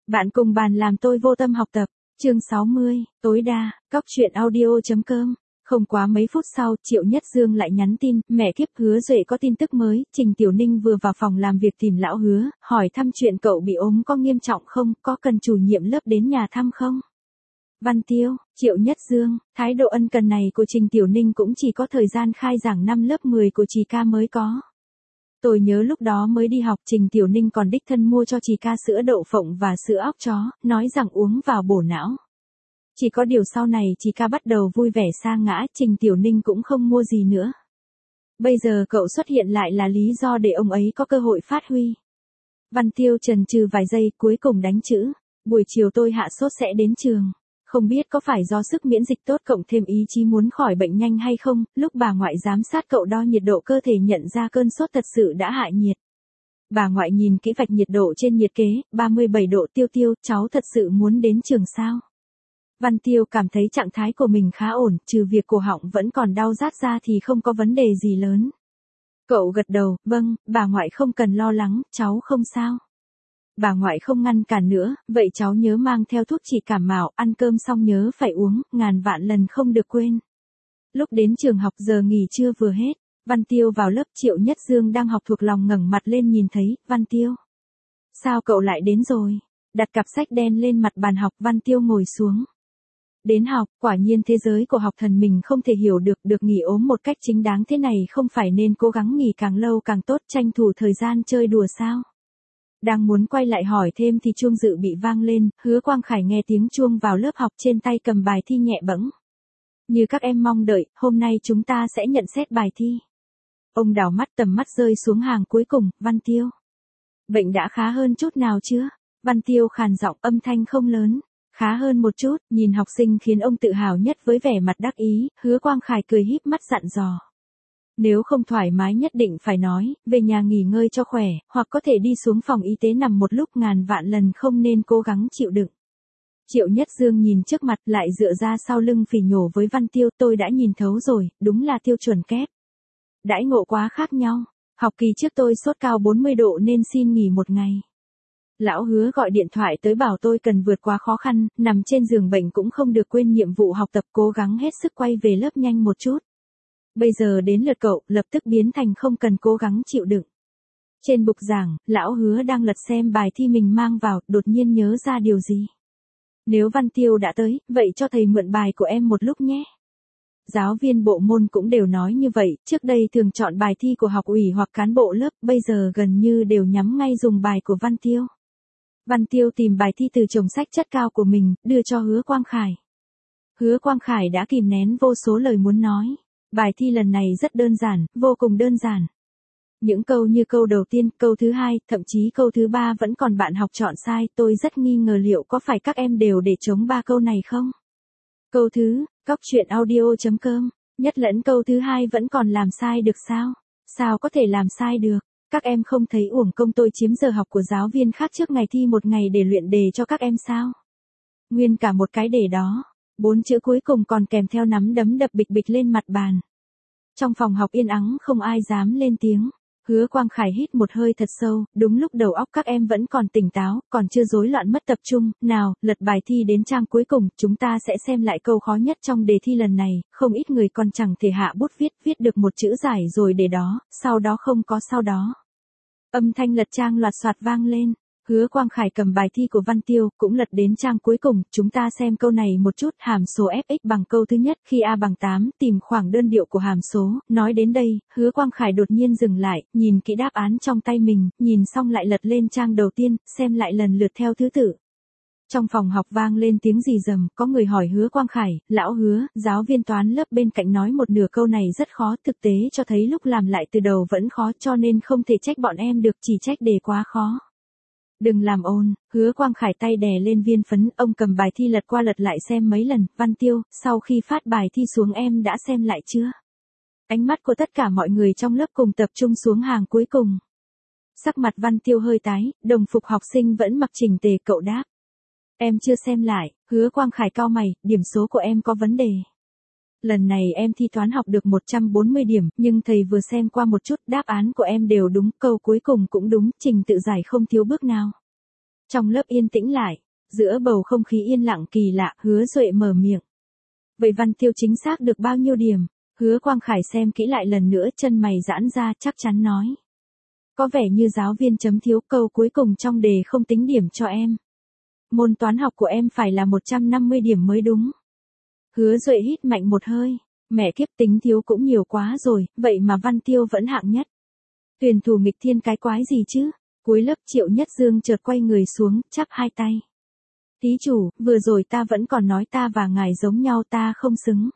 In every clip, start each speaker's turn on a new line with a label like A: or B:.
A: Bạn cùng bàn làm tôi vô tâm học tập. Chương 60, tối đa, cóc truyện audio.com. Không quá mấy phút sau, Triệu Nhất Dương lại nhắn tin, mẹ kiếp, Hứa Duệ có tin tức mới. Trình Tiểu Ninh vừa vào phòng làm việc tìm lão Hứa, hỏi thăm chuyện cậu bị ốm có nghiêm trọng không, có cần chủ nhiệm lớp đến nhà thăm không? Văn Tiêu, Triệu Nhất Dương, thái độ ân cần này của Trình Tiểu Ninh cũng chỉ có thời gian khai giảng năm lớp 10 của Trì Ca mới có. Tôi nhớ lúc đó mới đi học, Trình Tiểu Ninh còn đích thân mua cho Trì Ca sữa đậu phộng và sữa óc chó, nói rằng uống vào bổ não. Chỉ có điều sau này Trì Ca bắt đầu vui vẻ sa ngã, Trình Tiểu Ninh cũng không mua gì nữa. Bây giờ cậu xuất hiện lại là lý do để ông ấy có cơ hội phát huy. Văn Tiêu chần chừ vài giây, cuối cùng đánh chữ. Buổi chiều tôi hạ sốt sẽ đến trường. Không biết có phải do sức miễn dịch tốt cộng thêm ý chí muốn khỏi bệnh nhanh hay không, lúc bà ngoại giám sát cậu đo nhiệt độ cơ thể nhận ra cơn sốt thật sự đã hạ nhiệt. Bà ngoại nhìn kỹ vạch nhiệt độ trên nhiệt kế, 37 độ. Tiêu, cháu thật sự muốn đến trường sao? Văn Tiêu cảm thấy trạng thái của mình khá ổn, trừ việc cổ họng vẫn còn đau rát ra thì không có vấn đề gì lớn. Cậu gật đầu, vâng, bà ngoại không cần lo lắng, cháu không sao. Bà ngoại không ngăn cản nữa, vậy cháu nhớ mang theo thuốc trị cảm mạo, ăn cơm xong nhớ phải uống, ngàn vạn lần không được quên. Lúc đến trường học giờ nghỉ trưa vừa hết, Văn Tiêu vào lớp. Triệu Nhất Dương đang học thuộc lòng ngẩng mặt lên nhìn thấy, Văn Tiêu. Sao cậu lại đến rồi? Đặt cặp sách đen lên mặt bàn học, Văn Tiêu ngồi xuống. Đến học, quả nhiên thế giới của học thần mình không thể hiểu được nghỉ ốm một cách chính đáng thế này không phải nên cố gắng nghỉ càng lâu càng tốt, tranh thủ thời gian chơi đùa sao? Đang muốn quay lại hỏi thêm thì chuông dự bị vang lên, Hứa Quang Khải nghe tiếng chuông vào lớp học, trên tay cầm bài thi nhẹ bẫng. Như các em mong đợi, hôm nay chúng ta sẽ nhận xét bài thi. Ông đảo mắt, tầm mắt rơi xuống hàng cuối cùng, Văn Tiêu. Bệnh đã khá hơn chút nào chưa? Văn Tiêu khàn giọng, âm thanh không lớn. Khá hơn một chút, nhìn học sinh khiến ông tự hào nhất với vẻ mặt đắc ý, Hứa Quang Khải cười híp mắt dặn dò. Nếu không thoải mái nhất định phải nói, về nhà nghỉ ngơi cho khỏe, hoặc có thể đi xuống phòng y tế nằm một lúc, ngàn vạn lần không nên cố gắng chịu đựng. Triệu Nhất Dương nhìn trước mặt lại dựa ra sau lưng phỉ nhổ với Văn Tiêu, tôi đã nhìn thấu rồi, đúng là tiêu chuẩn kép. Đãi ngộ quá khác nhau, học kỳ trước tôi sốt cao 40 độ nên xin nghỉ một ngày. Lão Hứa gọi điện thoại tới bảo tôi cần vượt qua khó khăn, nằm trên giường bệnh cũng không được quên nhiệm vụ học tập, cố gắng hết sức quay về lớp nhanh một chút. Bây giờ đến lượt cậu, lập tức biến thành không cần cố gắng chịu đựng. Trên bục giảng, Lão Hứa đang lật xem bài thi mình mang vào, đột nhiên nhớ ra điều gì. Nếu Văn Tiêu đã tới, vậy cho thầy mượn bài của em một lúc nhé. Giáo viên bộ môn cũng đều nói như vậy, trước đây thường chọn bài thi của học ủy hoặc cán bộ lớp, bây giờ gần như đều nhắm ngay dùng bài của Văn Tiêu. Văn Tiêu tìm bài thi từ chồng sách chất cao của mình, đưa cho Hứa Quang Khải. Hứa Quang Khải đã kìm nén vô số lời muốn nói. Bài thi lần này rất đơn giản, vô cùng đơn giản. Những câu như câu đầu tiên, câu thứ hai, thậm chí câu thứ ba vẫn còn bạn học chọn sai, tôi rất nghi ngờ liệu có phải các em đều để trống 3 câu này không? Câu thứ, cóc truyện audio.com, nhất lẫn câu thứ hai vẫn còn làm sai được sao? Sao có thể làm sai được? Các em không thấy uổng công tôi chiếm giờ học của giáo viên khác trước ngày thi một ngày để luyện đề cho các em sao? Nguyên cả một cái đề đó. 4 chữ cuối cùng còn kèm theo nắm đấm đập bịch bịch lên mặt bàn. Trong phòng học yên ắng không ai dám lên tiếng. Hứa Quang Khải hít một hơi thật sâu, đúng lúc đầu óc các em vẫn còn tỉnh táo, còn chưa rối loạn mất tập trung. Nào, lật bài thi đến trang cuối cùng, chúng ta sẽ xem lại câu khó nhất trong đề thi lần này. Không ít người còn chẳng thể hạ bút viết được một chữ giải rồi để đó, sau đó không có sau đó. Âm thanh lật trang loạt soạt vang lên. Hứa Quang Khải cầm bài thi của Văn Tiêu, cũng lật đến trang cuối cùng, chúng ta xem câu này một chút, hàm số fx bằng câu thứ nhất, khi a bằng 8, tìm khoảng đơn điệu của hàm số. Nói đến đây, Hứa Quang Khải đột nhiên dừng lại, nhìn kỹ đáp án trong tay mình, nhìn xong lại lật lên trang đầu tiên, xem lại lần lượt theo thứ tự. Trong phòng học vang lên tiếng rì rầm, có người hỏi Hứa Quang Khải, lão Hứa, giáo viên toán lớp bên cạnh nói một nửa câu này rất khó, thực tế cho thấy lúc làm lại từ đầu vẫn khó, cho nên không thể trách bọn em được, chỉ trách đề quá khó. Đừng làm ồn, Hứa Quang Khải tay đè lên viên phấn, ông cầm bài thi lật qua lật lại xem mấy lần. Văn Tiêu, sau khi phát bài thi xuống em đã xem lại chưa? Ánh mắt của tất cả mọi người trong lớp cùng tập trung xuống hàng cuối cùng. Sắc mặt Văn Tiêu hơi tái, đồng phục học sinh vẫn mặc chỉnh tề, cậu đáp. Em chưa xem lại. Hứa Quang Khải cau mày, điểm số của em có vấn đề. Lần này em thi toán học được 140 điểm, nhưng thầy vừa xem qua một chút, đáp án của em đều đúng, câu cuối cùng cũng đúng, trình tự giải không thiếu bước nào. Trong lớp yên tĩnh lại, giữa bầu không khí yên lặng kỳ lạ, Hứa Duệ mở miệng. Vậy Văn Tiêu chính xác được bao nhiêu điểm? Hứa Quang Khải xem kỹ lại lần nữa, chân mày giãn ra, chắc chắn nói. Có vẻ như giáo viên chấm thiếu, câu cuối cùng trong đề không tính điểm cho em. Môn toán học của em phải là 150 điểm mới đúng. Hứa Duệ hít mạnh một hơi. Mẹ kiếp, tính thiếu cũng nhiều quá rồi, vậy mà Văn Tiêu vẫn hạng nhất. Tuyển thủ nghịch thiên cái quái gì chứ? Cuối lớp Triệu Nhất Dương chợt quay người xuống, chắp hai tay. Thí chủ, vừa rồi ta vẫn còn nói ta và ngài giống nhau, ta không xứng.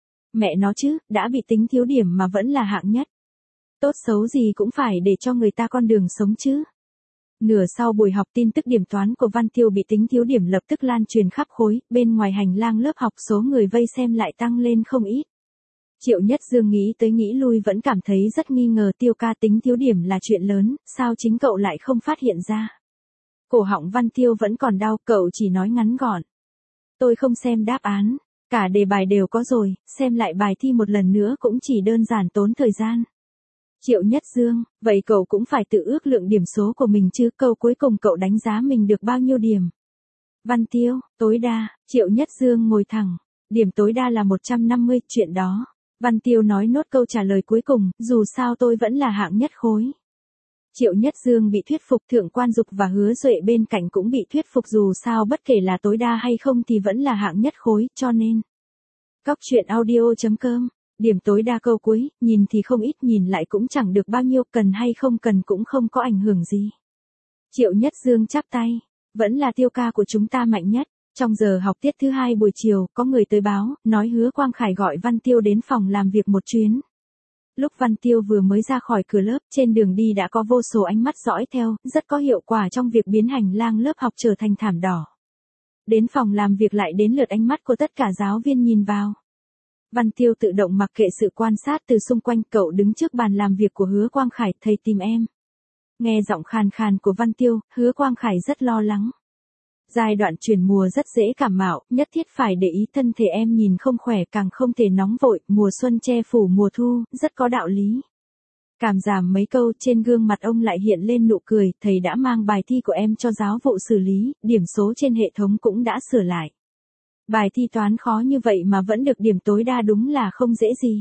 A: Mẹ nó chứ, đã bị tính thiếu điểm mà vẫn là hạng nhất. Tốt xấu gì cũng phải để cho người ta con đường sống chứ. Nửa sau buổi học, tin tức điểm toán của Văn Tiêu bị tính thiếu điểm lập tức lan truyền khắp khối, bên ngoài hành lang lớp học số người vây xem lại tăng lên không ít. Triệu Nhất Dương nghĩ tới nghĩ lui vẫn cảm thấy rất nghi ngờ, Tiêu ca tính thiếu điểm là chuyện lớn, sao chính cậu lại không phát hiện ra. Cổ họng Văn Tiêu vẫn còn đau, cậu chỉ nói ngắn gọn. Tôi không xem đáp án, cả đề bài đều có rồi, xem lại bài thi một lần nữa cũng chỉ đơn giản tốn thời gian. Triệu Nhất Dương, vậy cậu cũng phải tự ước lượng điểm số của mình chứ, câu cuối cùng cậu đánh giá mình được bao nhiêu điểm. Văn Tiêu, tối đa, Triệu Nhất Dương ngồi thẳng, điểm tối đa là 150, chuyện đó. Văn Tiêu nói nốt câu trả lời cuối cùng, dù sao tôi vẫn là hạng nhất khối. Triệu Nhất Dương bị thuyết phục, Thượng Quan Dục và Hứa Duệ bên cạnh cũng bị thuyết phục, dù sao bất kể là tối đa hay không thì vẫn là hạng nhất khối, cho nên. Cóc truyện audio.com, điểm tối đa câu cuối, nhìn thì không ít, nhìn lại cũng chẳng được bao nhiêu, cần hay không cần cũng không có ảnh hưởng gì. Triệu Nhất Dương chắp tay, vẫn là Tiêu ca của chúng ta mạnh nhất. Trong giờ học tiết thứ 2 buổi chiều, có người tới báo, nói Hứa Quang Khải gọi Văn Tiêu đến phòng làm việc một chuyến. Lúc Văn Tiêu vừa mới ra khỏi cửa lớp, trên đường đi đã có vô số ánh mắt dõi theo, rất có hiệu quả trong việc biến hành lang lớp học trở thành thảm đỏ. Đến phòng làm việc lại đến lượt ánh mắt của tất cả giáo viên nhìn vào. Văn Tiêu tự động mặc kệ sự quan sát từ xung quanh, cậu đứng trước bàn làm việc của Hứa Quang Khải, thầy tìm em. Nghe giọng khàn khàn của Văn Tiêu, Hứa Quang Khải rất lo lắng. Giai đoạn chuyển mùa rất dễ cảm mạo, nhất thiết phải để ý thân thể em nhìn không khỏe, càng không thể nóng vội, mùa xuân che phủ mùa thu, rất có đạo lý. Cảm giảm mấy câu, trên gương mặt ông lại hiện lên nụ cười, thầy đã mang bài thi của em cho giáo vụ xử lý, điểm số trên hệ thống cũng đã sửa lại. Bài thi toán khó như vậy mà vẫn được điểm tối đa đúng là không dễ gì.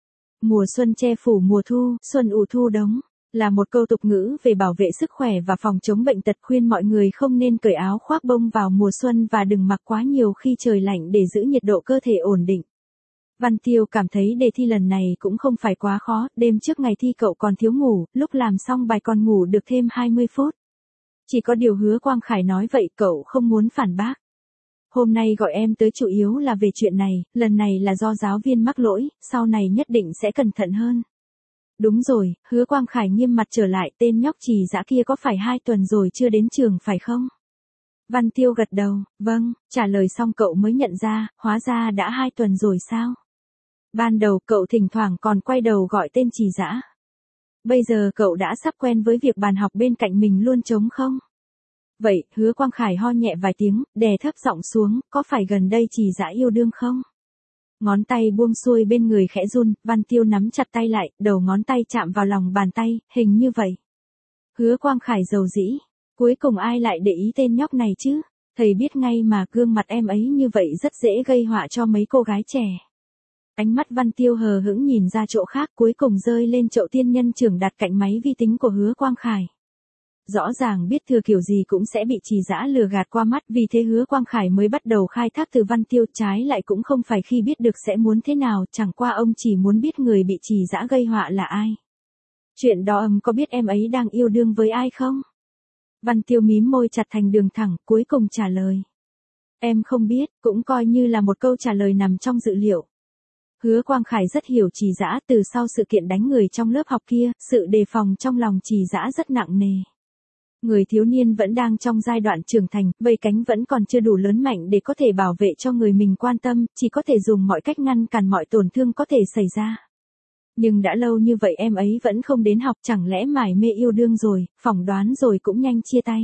A: Mùa xuân che phủ mùa thu, xuân ủ thu đống. Là một câu tục ngữ về bảo vệ sức khỏe và phòng chống bệnh tật, khuyên mọi người không nên cởi áo khoác bông vào mùa xuân và đừng mặc quá nhiều khi trời lạnh để giữ nhiệt độ cơ thể ổn định. Văn Tiêu cảm thấy đề thi lần này cũng không phải quá khó, đêm trước ngày thi cậu còn thiếu ngủ, lúc làm xong bài còn ngủ được thêm 20 phút. Chỉ có điều Hứa Quang Khải nói vậy cậu không muốn phản bác. Hôm nay gọi em tới chủ yếu là về chuyện này, lần này là do giáo viên mắc lỗi, sau này nhất định sẽ cẩn thận hơn. Đúng rồi, Hứa Quang Khải nghiêm mặt trở lại, tên nhóc Trì Dã kia có phải 2 tuần rồi chưa đến trường phải không? Văn Tiêu gật đầu, vâng, trả lời xong cậu mới nhận ra, hóa ra đã 2 tuần rồi sao? Ban đầu cậu thỉnh thoảng còn quay đầu gọi tên Trì Dã. Bây giờ cậu đã sắp quen với việc bàn học bên cạnh mình luôn trống không? Vậy, Hứa Quang Khải ho nhẹ vài tiếng, đè thấp giọng xuống, có phải gần đây Trì Dã yêu đương không? Ngón tay buông xuôi bên người khẽ run, Văn Tiêu nắm chặt tay lại, đầu ngón tay chạm vào lòng bàn tay, hình như vậy. Hứa Quang Khải dầu dĩ, cuối cùng ai lại để ý tên nhóc này chứ? Thầy biết ngay mà, gương mặt em ấy như vậy rất dễ gây họa cho mấy cô gái trẻ. Ánh mắt Văn Tiêu hờ hững nhìn ra chỗ khác, cuối cùng rơi lên chậu tiên nhân trưởng đặt cạnh máy vi tính của Hứa Quang Khải. Rõ ràng biết thừa kiểu gì cũng sẽ bị Trì Dã lừa gạt qua mắt, vì thế Hứa Quang Khải mới bắt đầu khai thác từ Văn Tiêu, trái lại cũng không phải khi biết được sẽ muốn thế nào, chẳng qua ông chỉ muốn biết người bị Trì Dã gây họa là ai. Chuyện đó có biết em ấy đang yêu đương với ai không? Văn Tiêu mím môi chặt thành đường thẳng, cuối cùng trả lời. Em không biết, cũng coi như là một câu trả lời nằm trong dự liệu. Hứa Quang Khải rất hiểu Trì Dã, từ sau sự kiện đánh người trong lớp học kia, sự đề phòng trong lòng Trì Dã rất nặng nề. Người thiếu niên vẫn đang trong giai đoạn trưởng thành, vây cánh vẫn còn chưa đủ lớn mạnh để có thể bảo vệ cho người mình quan tâm, chỉ có thể dùng mọi cách ngăn cản mọi tổn thương có thể xảy ra. Nhưng đã lâu như vậy em ấy vẫn không đến học, chẳng lẽ mải mê yêu đương rồi, phỏng đoán rồi cũng nhanh chia tay.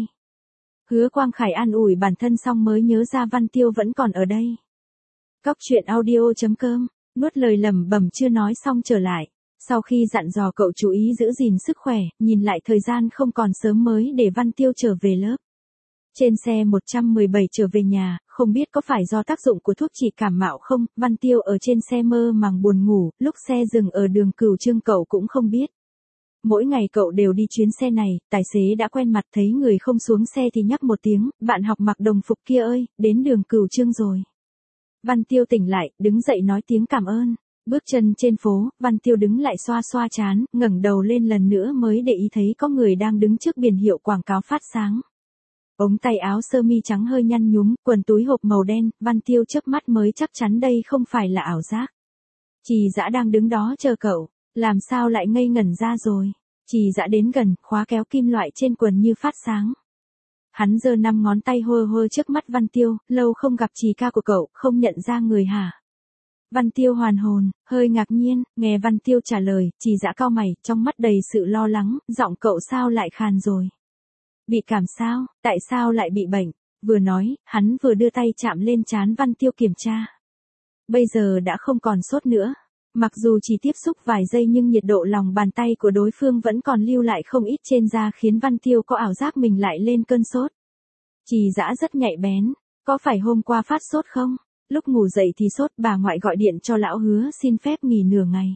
A: Hứa Quang Khải an ủi bản thân xong mới nhớ ra Văn Tiêu vẫn còn ở đây. Cóc truyện audio.com, nuốt lời lẩm bẩm chưa nói xong trở lại. Sau khi dặn dò cậu chú ý giữ gìn sức khỏe, nhìn lại thời gian không còn sớm mới để Văn Tiêu trở về lớp. Trên xe 117 trở về nhà, không biết có phải do tác dụng của thuốc trị cảm mạo không, Văn Tiêu ở trên xe mơ màng buồn ngủ, lúc xe dừng ở đường Cửu Chương cậu cũng không biết. Mỗi ngày cậu đều đi chuyến xe này, tài xế đã quen mặt, thấy người không xuống xe thì nhắc một tiếng, bạn học mặc đồng phục kia ơi, đến đường Cửu Chương rồi. Văn Tiêu tỉnh lại, đứng dậy nói tiếng cảm ơn. Bước chân trên phố, Văn Tiêu đứng lại xoa xoa trán, ngẩng đầu lên lần nữa mới để ý thấy có người đang đứng trước biển hiệu quảng cáo phát sáng. Ống tay áo sơ mi trắng hơi nhăn nhúm, quần túi hộp màu đen, Văn Tiêu chớp mắt mới chắc chắn đây không phải là ảo giác. Trì Dã đang đứng đó chờ cậu, làm sao lại ngây ngẩn ra rồi. Trì Dã đến gần, khóa kéo kim loại trên quần như phát sáng. Hắn giơ 5 ngón tay hơ hơ trước mắt Văn Tiêu, lâu không gặp Trì ca của cậu, không nhận ra người hả? Văn Tiêu hoàn hồn, hơi ngạc nhiên, nghe Văn Tiêu trả lời, Trì Dã cau mày, trong mắt đầy sự lo lắng, giọng cậu sao lại khàn rồi? Bị cảm sao, tại sao lại bị bệnh? Vừa nói, hắn vừa đưa tay chạm lên trán Văn Tiêu kiểm tra. Bây giờ đã không còn sốt nữa. Mặc dù chỉ tiếp xúc vài giây nhưng nhiệt độ lòng bàn tay của đối phương vẫn còn lưu lại không ít trên da khiến Văn Tiêu có ảo giác mình lại lên cơn sốt. Trì Dã rất nhạy bén, có phải hôm qua phát sốt không? Lúc ngủ dậy thì sốt, bà ngoại gọi điện cho lão Hứa xin phép nghỉ nửa ngày.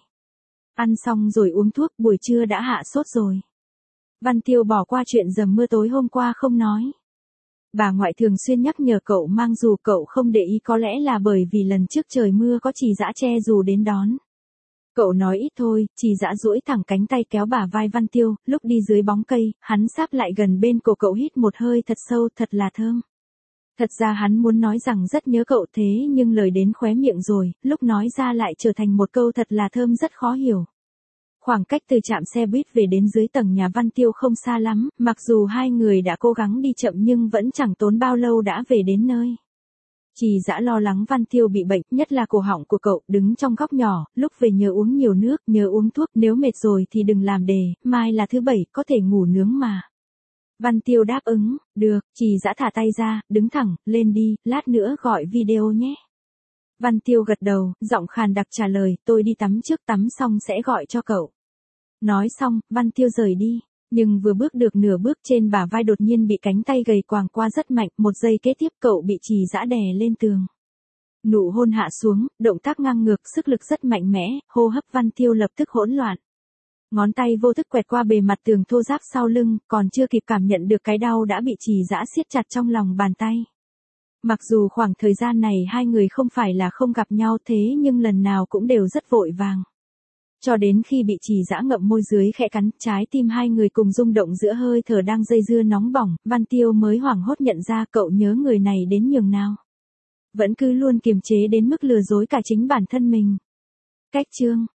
A: Ăn xong rồi uống thuốc, buổi trưa đã hạ sốt rồi. Văn Tiêu bỏ qua chuyện dầm mưa tối hôm qua không nói. Bà ngoại thường xuyên nhắc nhở cậu mang dù, cậu không để ý, có lẽ là bởi vì lần trước trời mưa có Trì Dã che dù đến đón. Cậu nói ít thôi, Trì Dã duỗi thẳng cánh tay kéo bả vai Văn Tiêu, lúc đi dưới bóng cây, hắn sáp lại gần bên cổ cậu hít một hơi thật sâu, thật là thơm. Thật ra hắn muốn nói rằng rất nhớ cậu thế nhưng lời đến khóe miệng rồi, lúc nói ra lại trở thành một câu thật là thơm rất khó hiểu. Khoảng cách từ trạm xe buýt về đến dưới tầng nhà Văn Tiêu không xa lắm, mặc dù hai người đã cố gắng đi chậm nhưng vẫn chẳng tốn bao lâu đã về đến nơi. Trì Dã lo lắng Văn Tiêu bị bệnh, nhất là cổ họng của cậu, đứng trong góc nhỏ, lúc về nhớ uống nhiều nước, nhớ uống thuốc, nếu mệt rồi thì đừng làm đề, mai là thứ Bảy, có thể ngủ nướng mà. Văn Tiêu đáp ứng, được, Trì Dã thả tay ra, đứng thẳng, lên đi, lát nữa gọi video nhé. Văn Tiêu gật đầu, giọng khàn đặc trả lời, tôi đi tắm trước, tắm xong sẽ gọi cho cậu. Nói xong, Văn Tiêu rời đi, nhưng vừa bước được nửa bước trên bả vai đột nhiên bị cánh tay gầy quàng qua rất mạnh, một giây kế tiếp cậu bị Trì Dã đè lên tường. Nụ hôn hạ xuống, động tác ngang ngược, sức lực rất mạnh mẽ, hô hấp Văn Tiêu lập tức hỗn loạn. Ngón tay vô thức quẹt qua bề mặt tường thô ráp sau lưng, còn chưa kịp cảm nhận được cái đau đã bị Trì Dã siết chặt trong lòng bàn tay. Mặc dù khoảng thời gian này hai người không phải là không gặp nhau thế nhưng lần nào cũng đều rất vội vàng. Cho đến khi bị Trì Dã ngậm môi dưới khẽ cắn, trái tim hai người cùng rung động giữa hơi thở đang dây dưa nóng bỏng, Văn Tiêu mới hoảng hốt nhận ra cậu nhớ người này đến nhường nào. Vẫn cứ luôn kiềm chế đến mức lừa dối cả chính bản thân mình. Cách chương